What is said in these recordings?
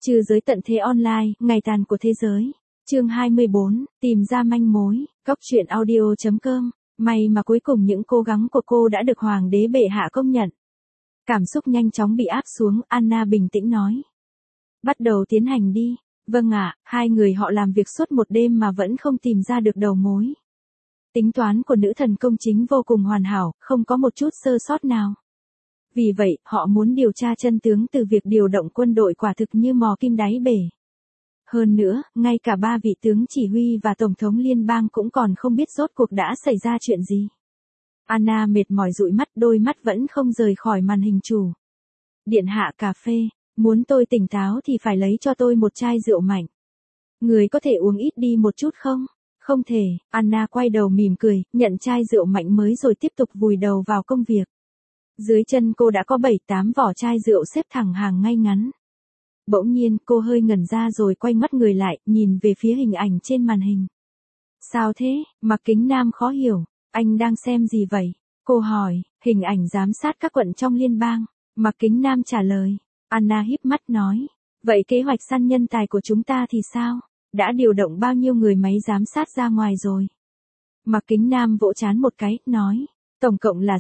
Trừ giới tận thế online, ngày tàn của thế giới. Chương 24, tìm ra manh mối, Cóc truyện audio.com. May mà cuối cùng những cố gắng của cô đã được Hoàng đế bệ hạ công nhận. Cảm xúc nhanh chóng bị áp xuống, Anna bình tĩnh nói. Bắt đầu tiến hành đi. Vâng ạ, hai người họ làm việc suốt một đêm mà vẫn không tìm ra được đầu mối. Tính toán của nữ thần công chính vô cùng hoàn hảo, không có một chút sơ sót nào. Vì vậy, họ muốn điều tra chân tướng từ việc điều động quân đội quả thực như mò kim đáy bể. Hơn nữa, ngay cả ba vị tướng chỉ huy và Tổng thống liên bang cũng còn không biết rốt cuộc đã xảy ra chuyện gì. Anna mệt mỏi dụi mắt, đôi mắt vẫn không rời khỏi màn hình chủ. Điện hạ cà phê, muốn tôi tỉnh táo thì phải lấy cho tôi một chai rượu mạnh. Người có thể uống ít đi một chút không? Không thể, Anna quay đầu mỉm cười, nhận chai rượu mạnh mới rồi tiếp tục vùi đầu vào công việc. Dưới chân cô đã có 7-8 vỏ chai rượu xếp thẳng hàng ngay ngắn. Bỗng nhiên cô hơi ngẩn ra rồi quay mắt người lại, nhìn về phía hình ảnh trên màn hình. Sao thế? Mạc Kính Nam khó hiểu. Anh đang xem gì vậy? Cô hỏi, hình ảnh giám sát các quận trong liên bang. Mạc Kính Nam trả lời. Anna híp mắt nói. Vậy kế hoạch săn nhân tài của chúng ta thì sao? Đã điều động bao nhiêu người máy giám sát ra ngoài rồi? Mạc Kính Nam vỗ trán một cái, nói. Tổng cộng là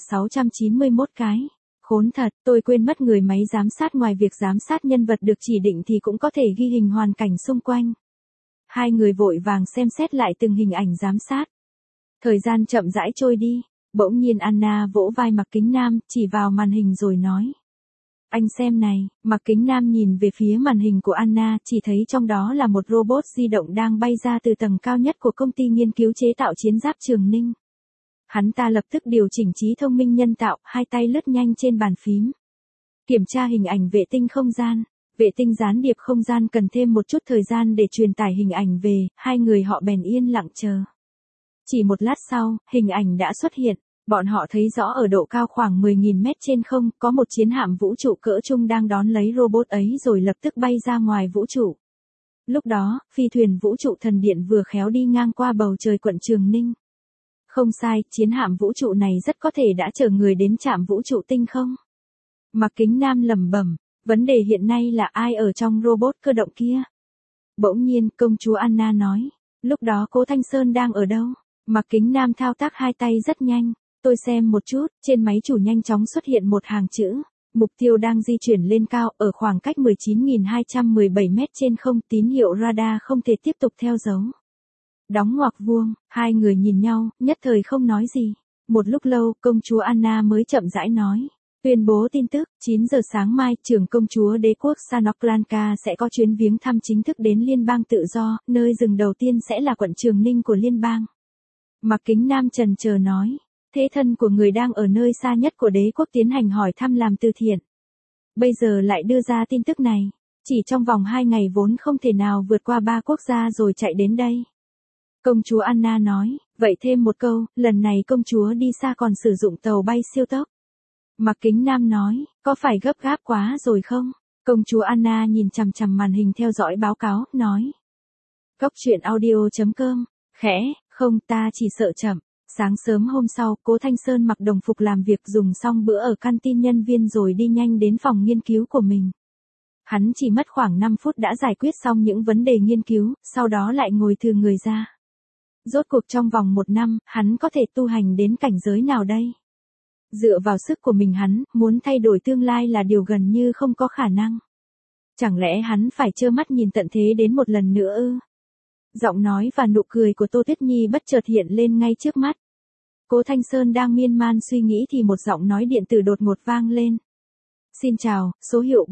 691 cái. Khốn thật, tôi quên mất người máy giám sát ngoài việc giám sát nhân vật được chỉ định thì cũng có thể ghi hình hoàn cảnh xung quanh. Hai người vội vàng xem xét lại từng hình ảnh giám sát. Thời gian chậm rãi trôi đi, bỗng nhiên Anna vỗ vai Mạc Kính Nam, chỉ vào màn hình rồi nói. Anh xem này, Mạc Kính Nam nhìn về phía màn hình của Anna, chỉ thấy trong đó là một robot di động đang bay ra từ tầng cao nhất của công ty nghiên cứu chế tạo chiến giáp Trường Ninh. Hắn ta lập tức điều chỉnh trí thông minh nhân tạo, hai tay lướt nhanh trên bàn phím. Kiểm tra hình ảnh vệ tinh không gian. Vệ tinh gián điệp không gian cần thêm một chút thời gian để truyền tải hình ảnh về, hai người họ bèn yên lặng chờ. Chỉ một lát sau, hình ảnh đã xuất hiện. Bọn họ thấy rõ ở độ cao khoảng 10.000 mét trên không, có một chiến hạm vũ trụ cỡ trung đang đón lấy robot ấy rồi lập tức bay ra ngoài vũ trụ. Lúc đó, phi thuyền vũ trụ thần điện vừa khéo đi ngang qua bầu trời quận Trường Ninh. Không sai, chiến hạm vũ trụ này rất có thể đã chở người đến trạm vũ trụ tinh không. Mạc Kính Nam lẩm bẩm, vấn đề hiện nay là ai ở trong robot cơ động kia? Bỗng nhiên, công chúa Anna nói, lúc đó Cố Thanh Sơn đang ở đâu? Mạc Kính Nam thao tác hai tay rất nhanh, tôi xem một chút, trên máy chủ nhanh chóng xuất hiện một hàng chữ. Mục tiêu đang di chuyển lên cao, ở khoảng cách 19.217 mét trên không, tín hiệu radar không thể tiếp tục theo dấu. Đóng ngoặc vuông, hai người nhìn nhau, nhất thời không nói gì. Một lúc lâu, công chúa Anna mới chậm rãi nói. Tuyên bố tin tức, 9 giờ sáng mai, trưởng công chúa đế quốc Sanoklanka sẽ có chuyến viếng thăm chính thức đến Liên bang Tự do, nơi dừng đầu tiên sẽ là quận Trường Ninh của Liên bang. Mạc Kính Nam trần chờ nói. Thế thân của người đang ở nơi xa nhất của đế quốc tiến hành hỏi thăm làm từ thiện. Bây giờ lại đưa ra tin tức này. Chỉ trong vòng 2 ngày vốn không thể nào vượt qua 3 quốc gia rồi chạy đến đây. Công chúa Anna nói, vậy thêm một câu, lần này công chúa đi xa còn sử dụng tàu bay siêu tốc. Mạc Kính Nam nói, có phải gấp gáp quá rồi không? Công chúa Anna nhìn chằm chằm màn hình theo dõi báo cáo, nói. Cóc truyện audio.com, khẽ, không ta chỉ sợ chậm. Sáng sớm hôm sau, Cố Thanh Sơn mặc đồng phục làm việc dùng xong bữa ở canteen nhân viên rồi đi nhanh đến phòng nghiên cứu của mình. Hắn chỉ mất khoảng 5 phút đã giải quyết xong những vấn đề nghiên cứu, sau đó lại ngồi thừ người ra. Rốt cuộc trong vòng 1 năm, hắn có thể tu hành đến cảnh giới nào đây? Dựa vào sức của mình hắn, muốn thay đổi tương lai là điều gần như không có khả năng. Chẳng lẽ hắn phải trơ mắt nhìn tận thế đến một lần nữa ư? Giọng nói và nụ cười của Tô Tuyết Nhi bất chợt hiện lên ngay trước mắt. Cố Thanh Sơn đang miên man suy nghĩ thì một giọng nói điện tử đột ngột vang lên. Xin chào, số hiệu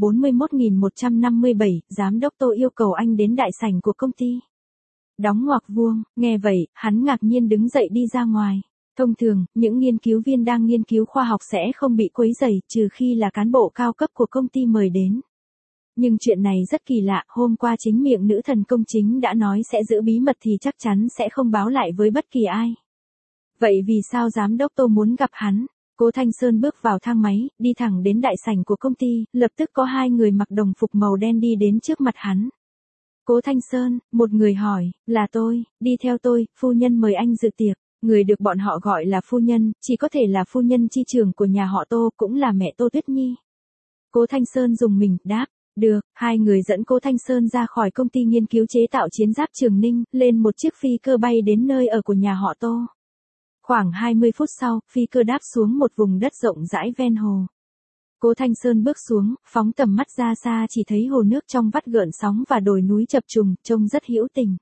41.157, giám đốc Tô yêu cầu anh đến đại sảnh của công ty. Đóng ngoặc vuông, nghe vậy, hắn ngạc nhiên đứng dậy đi ra ngoài. Thông thường, những nghiên cứu viên đang nghiên cứu khoa học sẽ không bị quấy rầy, trừ khi là cán bộ cao cấp của công ty mời đến. Nhưng chuyện này rất kỳ lạ, hôm qua chính miệng nữ thần công chính đã nói sẽ giữ bí mật thì chắc chắn sẽ không báo lại với bất kỳ ai. Vậy vì sao giám đốc Tô muốn gặp hắn? Cố Thanh Sơn bước vào thang máy, đi thẳng đến đại sảnh của công ty, lập tức có 2 người mặc đồng phục màu đen đi đến trước mặt hắn. Cố Thanh Sơn, một người hỏi, là tôi, đi theo tôi, phu nhân mời anh dự tiệc. Người được bọn họ gọi là phu nhân, chỉ có thể là phu nhân chi trưởng của nhà họ Tô, cũng là mẹ Tô Tuyết Nhi. Cố Thanh Sơn dùng mình, đáp, Được, hai người dẫn Cố Thanh Sơn ra khỏi công ty nghiên cứu chế tạo chiến giáp Trường Ninh, lên một chiếc phi cơ bay đến nơi ở của nhà họ Tô. Khoảng 20 phút sau, phi cơ đáp xuống một vùng đất rộng rãi ven hồ. Cố Thanh Sơn bước xuống, phóng tầm mắt ra xa chỉ thấy hồ nước trong vắt gợn sóng và đồi núi chập trùng, trông rất hữu tình.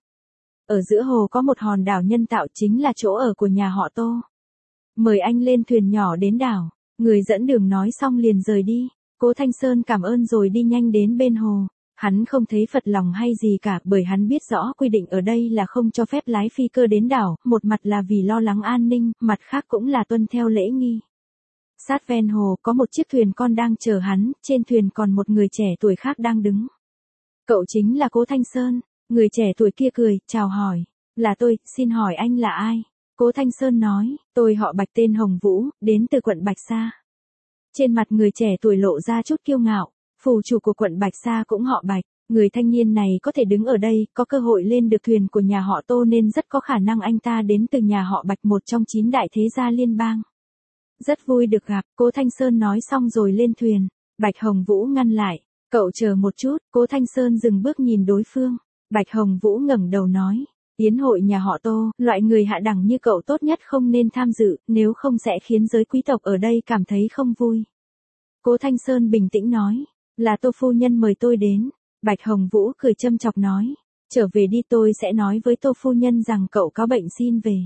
Ở giữa hồ có một hòn đảo nhân tạo chính là chỗ ở của nhà họ Tô. Mời anh lên thuyền nhỏ đến đảo. Người dẫn đường nói xong liền rời đi. Cố Thanh Sơn cảm ơn rồi đi nhanh đến bên hồ. Hắn không thấy phật lòng hay gì cả bởi hắn biết rõ quy định ở đây là không cho phép lái phi cơ đến đảo, một mặt là vì lo lắng an ninh, mặt khác cũng là tuân theo lễ nghi. Sát ven hồ có một chiếc thuyền con đang chờ hắn, trên thuyền còn một người trẻ tuổi khác đang đứng. Cậu chính là Cố Thanh Sơn. Người trẻ tuổi kia cười, chào hỏi. Là tôi, xin hỏi anh là ai? Cố Thanh Sơn nói, tôi họ Bạch tên Hồng Vũ, đến từ quận Bạch Sa. Trên mặt người trẻ tuổi lộ ra chút kiêu ngạo, phủ chủ của quận Bạch Sa cũng họ Bạch. Người thanh niên này có thể đứng ở đây, có cơ hội lên được thuyền của nhà họ Tô nên rất có khả năng anh ta đến từ nhà họ Bạch, một trong 9 đại thế gia liên bang. Rất vui được gặp, Cố Thanh Sơn nói xong rồi lên thuyền. Bạch Hồng Vũ ngăn lại, cậu chờ một chút. Cố Thanh Sơn dừng bước nhìn đối phương. Bạch Hồng Vũ ngẩng đầu nói, yến hội nhà họ Tô, loại người hạ đẳng như cậu tốt nhất không nên tham dự, nếu không sẽ khiến giới quý tộc ở đây cảm thấy không vui. Cố Thanh Sơn bình tĩnh nói, là Tô phu nhân mời tôi đến. Bạch Hồng Vũ cười châm chọc nói, trở về đi, tôi sẽ nói với Tô phu nhân rằng cậu có bệnh xin về.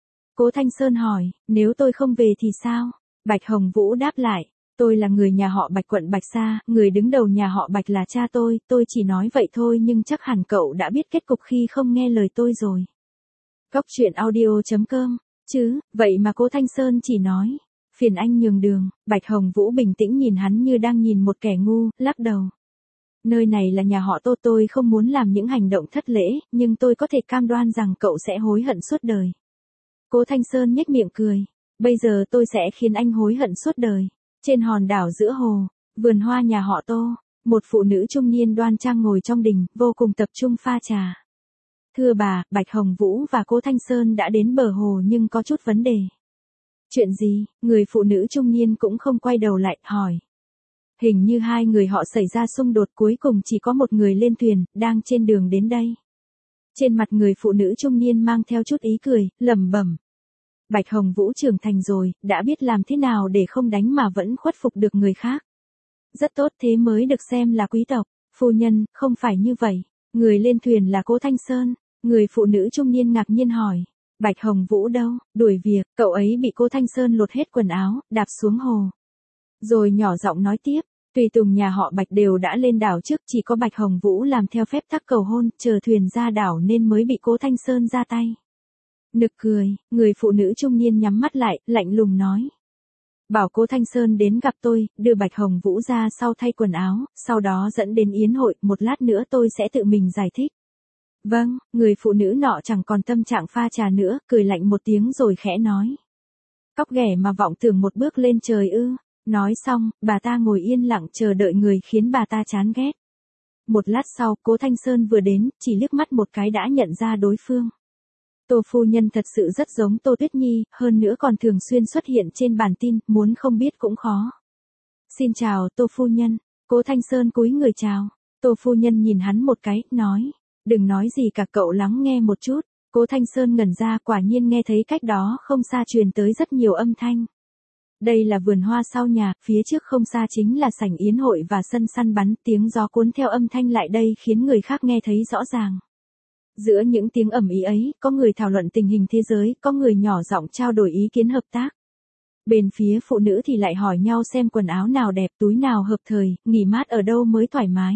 Cố Thanh Sơn hỏi, nếu tôi không về thì sao? Bạch Hồng Vũ đáp lại, tôi là người nhà họ Bạch quận Bạch Sa, người đứng đầu nhà họ Bạch là cha tôi chỉ nói vậy thôi nhưng chắc hẳn cậu đã biết kết cục khi không nghe lời tôi rồi. Góc truyện audio.com, chứ, vậy mà Cố Thanh Sơn chỉ nói, phiền anh nhường đường. Bạch Hồng Vũ bình tĩnh nhìn hắn như đang nhìn một kẻ ngu, lắc đầu. Nơi này là nhà họ Tô, tôi không muốn làm những hành động thất lễ, nhưng tôi có thể cam đoan rằng cậu sẽ hối hận suốt đời. Cố Thanh Sơn nhếch miệng cười, bây giờ tôi sẽ khiến anh hối hận suốt đời. Trên hòn đảo giữa hồ, vườn hoa nhà họ Tô, một phụ nữ trung niên đoan trang ngồi trong đình, vô cùng tập trung pha trà. Thưa bà, Bạch Hồng Vũ và Cố Thanh Sơn đã đến bờ hồ nhưng có chút vấn đề. Chuyện gì? Người phụ nữ trung niên cũng không quay đầu lại, hỏi. Hình như hai người họ xảy ra xung đột, cuối cùng chỉ có một người lên thuyền, đang trên đường đến đây. Trên mặt người phụ nữ trung niên mang theo chút ý cười, lẩm bẩm. Bạch Hồng Vũ trưởng thành rồi, đã biết làm thế nào để không đánh mà vẫn khuất phục được người khác. Rất tốt, thế mới được xem là quý tộc. Phu nhân, không phải như vậy. Người lên thuyền là Cố Thanh Sơn. Người phụ nữ trung niên ngạc nhiên hỏi. Bạch Hồng Vũ đâu? Đuổi việc, cậu ấy bị Cố Thanh Sơn lột hết quần áo, đạp xuống hồ. Rồi nhỏ giọng nói tiếp. Tùy tùng nhà họ Bạch đều đã lên đảo trước, chỉ có Bạch Hồng Vũ làm theo phép tắc cầu hôn, chờ thuyền ra đảo nên mới bị Cố Thanh Sơn ra tay. Nực cười, người phụ nữ trung niên nhắm mắt lại, lạnh lùng nói. Bảo Cố Thanh Sơn đến gặp tôi, đưa Bạch Hồng Vũ ra sau thay quần áo, sau đó dẫn đến yến hội, một lát nữa tôi sẽ tự mình giải thích. Vâng, người phụ nữ nọ chẳng còn tâm trạng pha trà nữa, cười lạnh một tiếng rồi khẽ nói. Cóc ghẻ mà vọng tưởng một bước lên trời ư. Nói xong, bà ta ngồi yên lặng chờ đợi người khiến bà ta chán ghét. Một lát sau, Cố Thanh Sơn vừa đến, chỉ liếc mắt một cái đã nhận ra đối phương. Tô phu nhân thật sự rất giống Tô Tuyết Nhi, hơn nữa còn thường xuyên xuất hiện trên bản tin, muốn không biết cũng khó. Xin chào, Tô phu nhân. Cố Thanh Sơn cúi người chào. Tô phu nhân nhìn hắn một cái, nói. Đừng nói gì cả, cậu lắng nghe một chút. Cố Thanh Sơn ngẩn ra, quả nhiên nghe thấy cách đó không xa truyền tới rất nhiều âm thanh. Đây là vườn hoa sau nhà, phía trước không xa chính là sảnh yến hội và sân săn bắn, tiếng gió cuốn theo âm thanh lại đây khiến người khác nghe thấy rõ ràng. Giữa những tiếng ầm ĩ ấy, có người thảo luận tình hình thế giới, có người nhỏ giọng trao đổi ý kiến hợp tác. Bên phía phụ nữ thì lại hỏi nhau xem quần áo nào đẹp, túi nào hợp thời, nghỉ mát ở đâu mới thoải mái.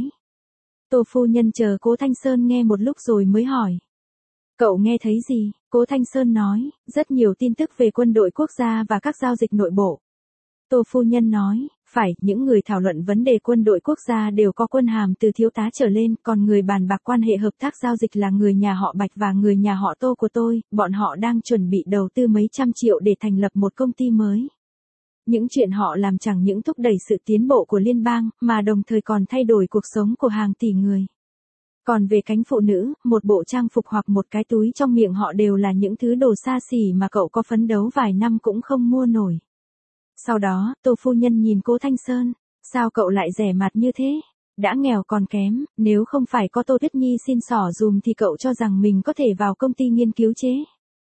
Tô phu nhân chờ Cố Thanh Sơn nghe một lúc rồi mới hỏi. Cậu nghe thấy gì? Cố Thanh Sơn nói, rất nhiều tin tức về quân đội quốc gia và các giao dịch nội bộ. Tô phu nhân nói, phải, những người thảo luận vấn đề quân đội quốc gia đều có quân hàm từ thiếu tá trở lên, còn người bàn bạc quan hệ hợp tác giao dịch là người nhà họ Bạch và người nhà họ Tô của tôi, bọn họ đang chuẩn bị đầu tư mấy trăm triệu để thành lập một công ty mới. Những chuyện họ làm chẳng những thúc đẩy sự tiến bộ của liên bang, mà đồng thời còn thay đổi cuộc sống của hàng tỷ người. Còn về cánh phụ nữ, một bộ trang phục hoặc một cái túi trong miệng họ đều là những thứ đồ xa xỉ mà cậu có phấn đấu vài năm cũng không mua nổi. Sau đó, Tô phu nhân nhìn Cố Thanh Sơn, sao cậu lại rẻ mạt như thế? Đã nghèo còn kém, nếu không phải có Tô Tuyết Nhi xin xỏ dùm thì cậu cho rằng mình có thể vào công ty nghiên cứu chế.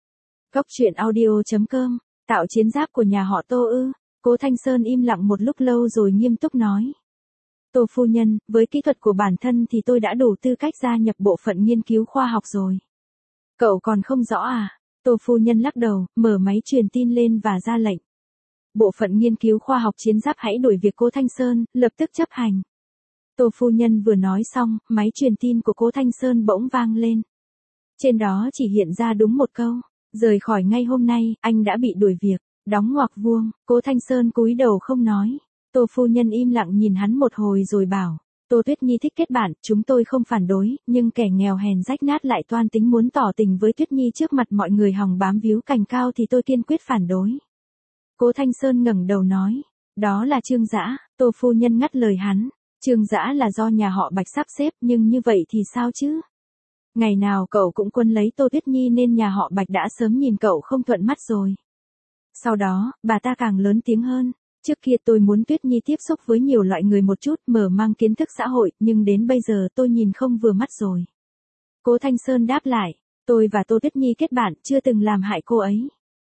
Cốc truyện audio.com, tạo chiến giáp của nhà họ Tô ư? Cố Thanh Sơn im lặng một lúc lâu rồi nghiêm túc nói. Tô phu nhân, với kỹ thuật của bản thân thì tôi đã đủ tư cách gia nhập bộ phận nghiên cứu khoa học rồi. Cậu còn không rõ à? Tô phu nhân lắc đầu, mở máy truyền tin lên và ra lệnh. Bộ phận nghiên cứu khoa học chiến giáp hãy đuổi việc Cố Thanh Sơn, lập tức chấp hành. Tô phu nhân vừa nói xong, máy truyền tin của Cố Thanh Sơn bỗng vang lên. Trên đó chỉ hiện ra đúng một câu, rời khỏi ngay hôm nay, anh đã bị đuổi việc, đóng ngoặc vuông. Cố Thanh Sơn cúi đầu không nói. Tô phu nhân im lặng nhìn hắn một hồi rồi bảo, Tô Tuyết Nhi thích kết bạn, chúng tôi không phản đối, nhưng kẻ nghèo hèn rách nát lại toan tính muốn tỏ tình với Tuyết Nhi trước mặt mọi người hòng bám víu cành cao thì tôi kiên quyết phản đối. Cố Thanh Sơn ngẩng đầu nói, đó là Trương Dã. Tô phu nhân ngắt lời hắn, Trương Dã là do nhà họ Bạch sắp xếp, nhưng như vậy thì sao chứ? Ngày nào cậu cũng quân lấy Tô Tuyết Nhi nên nhà họ Bạch đã sớm nhìn cậu không thuận mắt rồi. Sau đó, bà ta càng lớn tiếng hơn. Trước kia tôi muốn Tuyết Nhi tiếp xúc với nhiều loại người một chút, mở mang kiến thức xã hội, nhưng đến bây giờ tôi nhìn không vừa mắt rồi. Cố Thanh Sơn đáp lại, tôi và Tô Tuyết Nhi kết bạn, chưa từng làm hại cô ấy.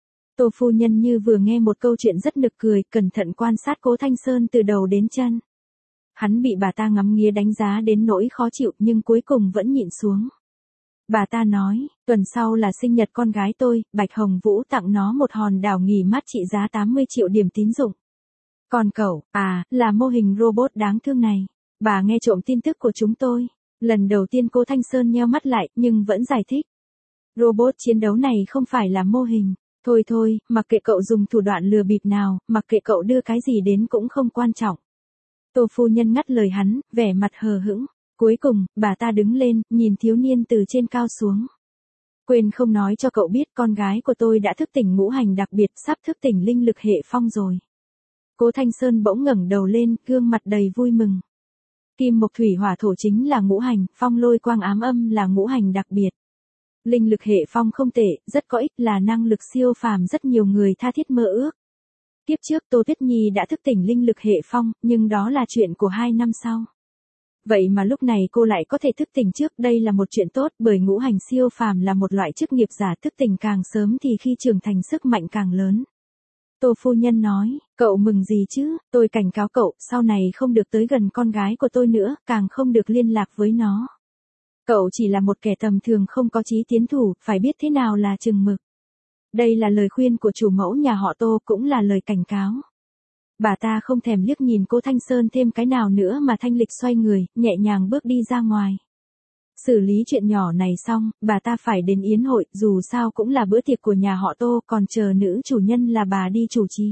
Tô phu nhân như vừa nghe một câu chuyện rất nực cười, cẩn thận quan sát Cố Thanh Sơn từ đầu đến chân. Hắn bị bà ta ngắm nghía đánh giá đến nỗi khó chịu nhưng cuối cùng vẫn nhịn xuống. Bà ta nói, tuần sau là sinh nhật con gái tôi, Bạch Hồng Vũ tặng nó một hòn đảo nghỉ mát trị giá 80 triệu điểm tín dụng. Còn cậu, là mô hình robot đáng thương này. Bà nghe trộm tin tức của chúng tôi. Lần đầu tiên Cố Thanh Sơn nheo mắt lại, nhưng vẫn giải thích. Robot chiến đấu này không phải là mô hình. Thôi, mặc kệ cậu dùng thủ đoạn lừa bịp nào, mặc kệ cậu đưa cái gì đến cũng không quan trọng. Tô phu nhân ngắt lời hắn, vẻ mặt hờ hững. Cuối cùng, bà ta đứng lên, nhìn thiếu niên từ trên cao xuống. Quên không nói cho cậu biết con gái của tôi đã thức tỉnh ngũ hành đặc biệt, sắp thức tỉnh linh lực hệ phong rồi. Cố Thanh Sơn bỗng ngẩng đầu lên, gương mặt đầy vui mừng. Kim mộc thủy hỏa thổ chính là ngũ hành, phong lôi quang ám âm là ngũ hành đặc biệt. Linh lực hệ phong không tệ, rất có ích, là năng lực siêu phàm rất nhiều người tha thiết mơ ước. Kiếp trước Tô Tuyết Nhi đã thức tỉnh linh lực hệ phong, nhưng đó là chuyện của 2 năm sau. Vậy mà lúc này cô lại có thể thức tỉnh trước, đây là một chuyện tốt, bởi ngũ hành siêu phàm là một loại chức nghiệp giả, thức tỉnh càng sớm thì khi trưởng thành sức mạnh càng lớn. Tô phu nhân nói, cậu mừng gì chứ, tôi cảnh cáo cậu, sau này không được tới gần con gái của tôi nữa, càng không được liên lạc với nó. Cậu chỉ là một kẻ tầm thường không có chí tiến thủ, phải biết thế nào là chừng mực. Đây là lời khuyên của chủ mẫu nhà họ Tô, cũng là lời cảnh cáo. Bà ta không thèm liếc nhìn Cố Thanh Sơn thêm cái nào nữa mà thanh lịch xoay người, nhẹ nhàng bước đi ra ngoài. Xử lý chuyện nhỏ này xong, bà ta phải đến yến hội, dù sao cũng là bữa tiệc của nhà họ Tô, còn chờ nữ chủ nhân là bà đi chủ trì.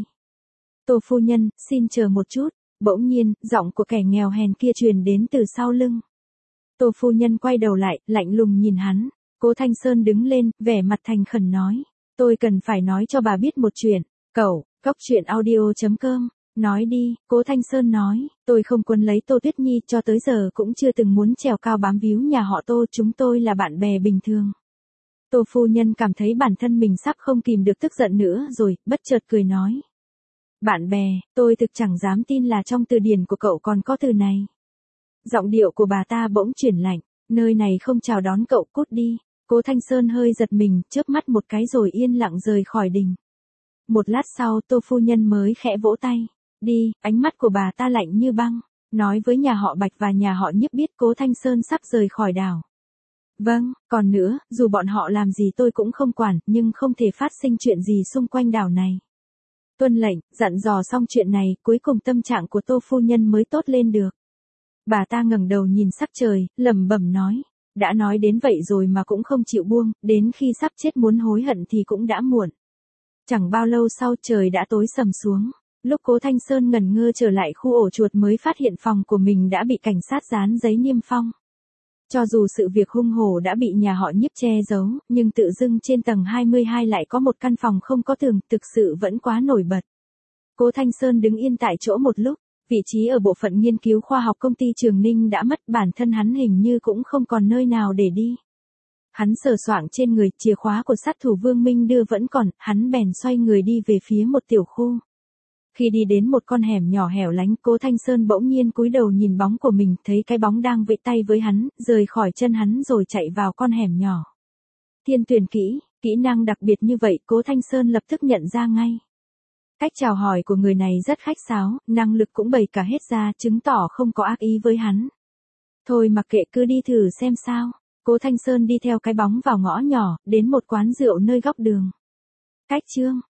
Tô phu nhân, xin chờ một chút. Bỗng nhiên, giọng của kẻ nghèo hèn kia truyền đến từ sau lưng. Tô phu nhân quay đầu lại, lạnh lùng nhìn hắn. Cố Thanh Sơn đứng lên, vẻ mặt thành khẩn nói. Tôi cần phải nói cho bà biết một chuyện. Cậu, cốc truyện audio.com. Nói đi, Cố Thanh Sơn nói, tôi không quân lấy Tô Tuyết Nhi, cho tới giờ cũng chưa từng muốn trèo cao bám víu nhà họ Tô, chúng tôi là bạn bè bình thường. Tô phu nhân cảm thấy bản thân mình sắp không kìm được tức giận nữa rồi, bất chợt cười nói. Bạn bè, tôi thực chẳng dám tin là trong từ điển của cậu còn có từ này. Giọng điệu của bà ta bỗng chuyển lạnh, nơi này không chào đón cậu, cút đi. Cố Thanh Sơn hơi giật mình, chớp mắt một cái rồi yên lặng rời khỏi đình. Một lát sau Tô phu nhân mới khẽ vỗ tay. Đi, ánh mắt của bà ta lạnh như băng, nói với nhà họ Bạch và nhà họ Nhiếp biết Cố Thanh Sơn sắp rời khỏi đảo. Vâng, còn nữa, dù bọn họ làm gì tôi cũng không quản, nhưng không thể phát sinh chuyện gì xung quanh đảo này. Tuân lệnh, dặn dò xong chuyện này, cuối cùng tâm trạng của Tô phu nhân mới tốt lên được. Bà ta ngẩng đầu nhìn sắc trời, lẩm bẩm nói, đã nói đến vậy rồi mà cũng không chịu buông, đến khi sắp chết muốn hối hận thì cũng đã muộn. Chẳng bao lâu sau trời đã tối sầm xuống. Lúc Cố Thanh Sơn ngẩn ngơ trở lại khu ổ chuột mới phát hiện phòng của mình đã bị cảnh sát dán giấy niêm phong. Cho dù sự việc hung hổ đã bị nhà họ Nhiếp che giấu, nhưng tự dưng trên tầng 22 lại có một căn phòng không có tường, thực sự vẫn quá nổi bật. Cố Thanh Sơn đứng yên tại chỗ một lúc, vị trí ở bộ phận nghiên cứu khoa học công ty Trường Ninh đã mất, bản thân hắn hình như cũng không còn nơi nào để đi. Hắn sờ soạng trên người, chìa khóa của sát thủ Vương Minh đưa vẫn còn, hắn bèn xoay người đi về phía một tiểu khu. Khi đi đến một con hẻm nhỏ hẻo lánh, Cố Thanh Sơn bỗng nhiên cúi đầu nhìn bóng của mình, thấy cái bóng đang vẫy tay với hắn, rời khỏi chân hắn rồi chạy vào con hẻm nhỏ. Thiên tuyển kỹ năng đặc biệt như vậy Cố Thanh Sơn lập tức nhận ra ngay. Cách chào hỏi của người này rất khách sáo, năng lực cũng bày cả hết ra, chứng tỏ không có ác ý với hắn. Thôi mặc kệ, cứ đi thử xem sao. Cố Thanh Sơn đi theo cái bóng vào ngõ nhỏ, đến một quán rượu nơi góc đường. Cách chương